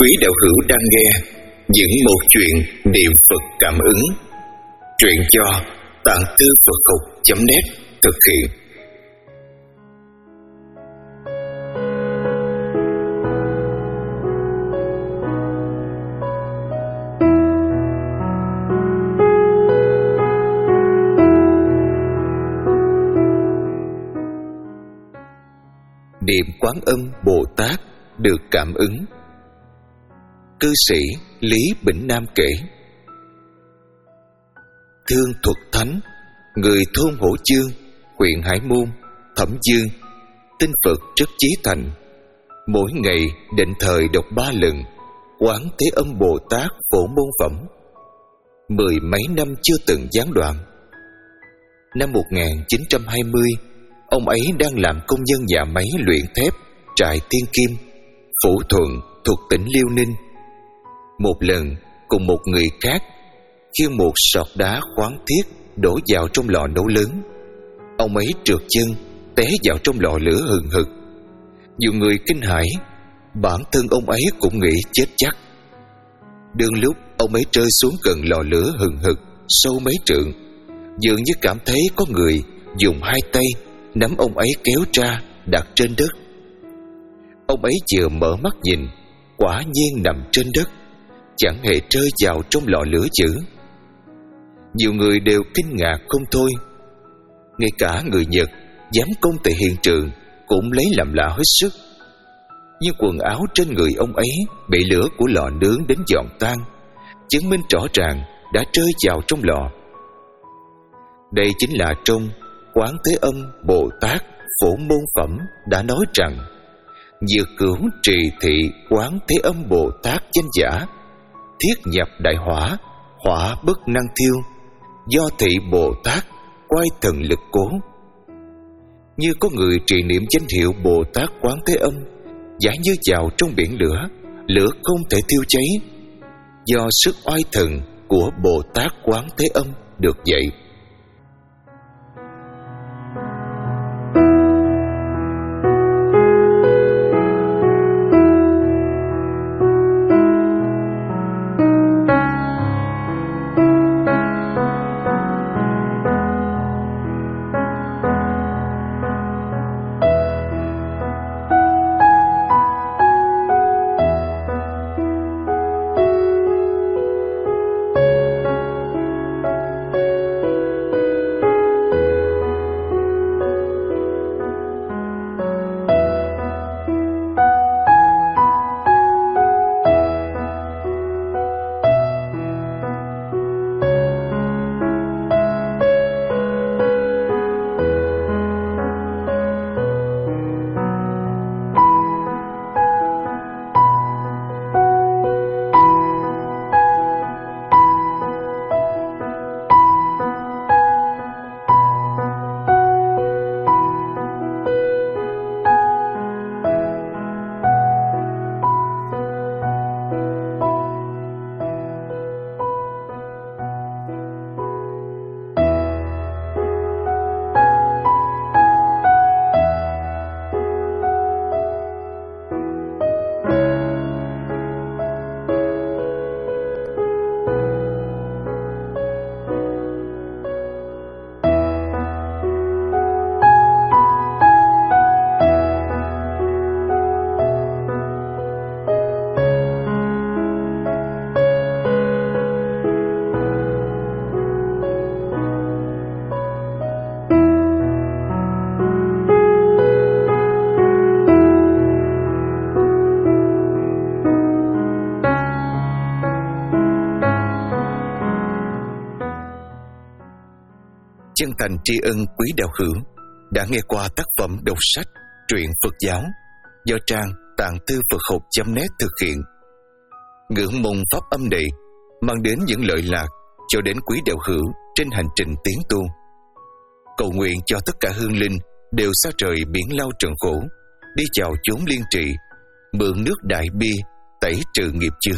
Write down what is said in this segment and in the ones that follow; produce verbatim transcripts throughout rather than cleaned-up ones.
Quý đạo hữu đang nghe những một chuyện niệm Phật cảm ứng. Truyện do Tạng Thư Phật Học chấm net thực hiện. Niệm Quán Âm Bồ Tát được cảm ứng. Cư sĩ Lý Bỉnh Nam kể: Thương Thuật Thánh, người thôn Hổ Dương, huyện Hải Môn, Thẩm Dương, tin Phật rất chí thành. Mỗi ngày định thời đọc ba lần Quán Thế Âm Bồ Tát Phổ Môn Phẩm. Mười mấy năm chưa từng gián đoạn. Năm một nghìn chín trăm hai mươi, ông ấy đang làm công nhân nhà máy luyện thép trại Thiên Kim, Phủ Thuận thuộc tỉnh Liêu Ninh. Một lần cùng một người khác khiêng một sọt đá khoáng thiết đổ vào trong lò nấu lớn. Ông ấy trượt chân té vào trong lò lửa hừng hực. Nhiều người kinh hãi, bản thân ông ấy cũng nghĩ chết chắc. Đương lúc ông ấy rơi xuống gần lò lửa hừng hực sâu mấy trượng, dường như cảm thấy có người dùng hai tay nắm ông ấy kéo ra đặt trên đất. Ông ấy vừa mở mắt nhìn, quả nhiên nằm trên đất, chẳng hề rơi vào trong lò lửa dữ. Nhiều người đều kinh ngạc không thôi. Ngay cả người Nhật giám công tại hiện trường cũng lấy làm lạ hết sức. Nhưng quần áo trên người ông ấy bị lửa của lò nướng đến giòn tan, chứng minh rõ ràng đã rơi vào trong lò. Đây chính là trong Quán Thế Âm Bồ Tát Phổ Môn Phẩm đã nói rằng: Dược cửu trì thị Quán Thế Âm Bồ Tát danh giả, thiết nhập đại hỏa, hỏa bất năng thiêu, do thị Bồ Tát quay thần lực cố. Như có người trì niệm danh hiệu Bồ Tát Quán Thế Âm, giả như vào trong biển lửa, lửa không thể thiêu cháy, do sức oai thần của Bồ Tát Quán Thế Âm được dạy. Chân thành tri ân quý đạo hữu đã nghe qua tác phẩm đọc sách Truyện Phật Giáo do trang Tạng Thư Phật Học chấm net thực hiện. Ngưỡng mong pháp âm này mang đến những lợi lạc cho đến quý đạo hữu trên hành trình tiến tu. Cầu nguyện cho tất cả hương linh đều xa rời biển lao trần khổ, đi vào chốn liên trì, mượn nước đại bi tẩy trừ nghiệp chướng.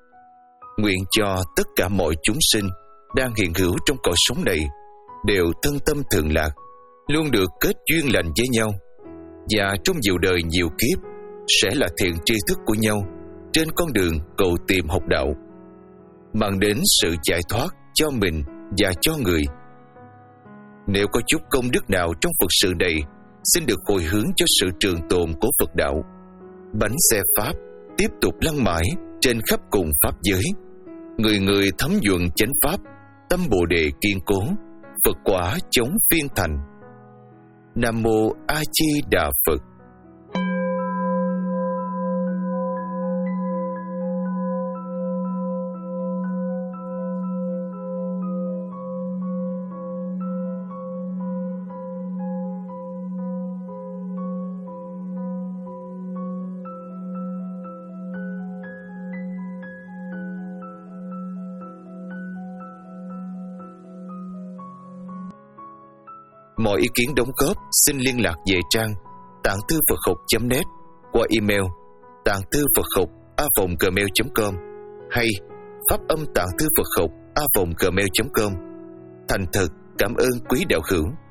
Nguyện cho tất cả mọi chúng sinh đang hiện hữu trong cõi sống này đều thân tâm thường lạc, luôn được kết duyên lành với nhau, và trong nhiều đời nhiều kiếp sẽ là thiện tri thức của nhau, trên con đường cầu tìm học đạo, mang đến sự giải thoát cho mình và cho người. Nếu có chút công đức nào trong Phật sự này, xin được hồi hướng cho sự trường tồn của Phật đạo. Bánh xe Pháp tiếp tục lăn mãi trên khắp cùng Pháp giới. Người người thấm nhuần chánh Pháp, tâm Bồ Đề kiên cố, Phật quả chống phiên thành. Nam Mô A Di Đà Phật. Mọi ý kiến đóng góp xin liên lạc về trang tạng thư Phật học chấm net qua email tạng thư Phật học a vòng gmail chấm com hay pháp âm tạng thư Phật học a vòng gmail chấm com. Thành thật cảm ơn quý đạo hữu.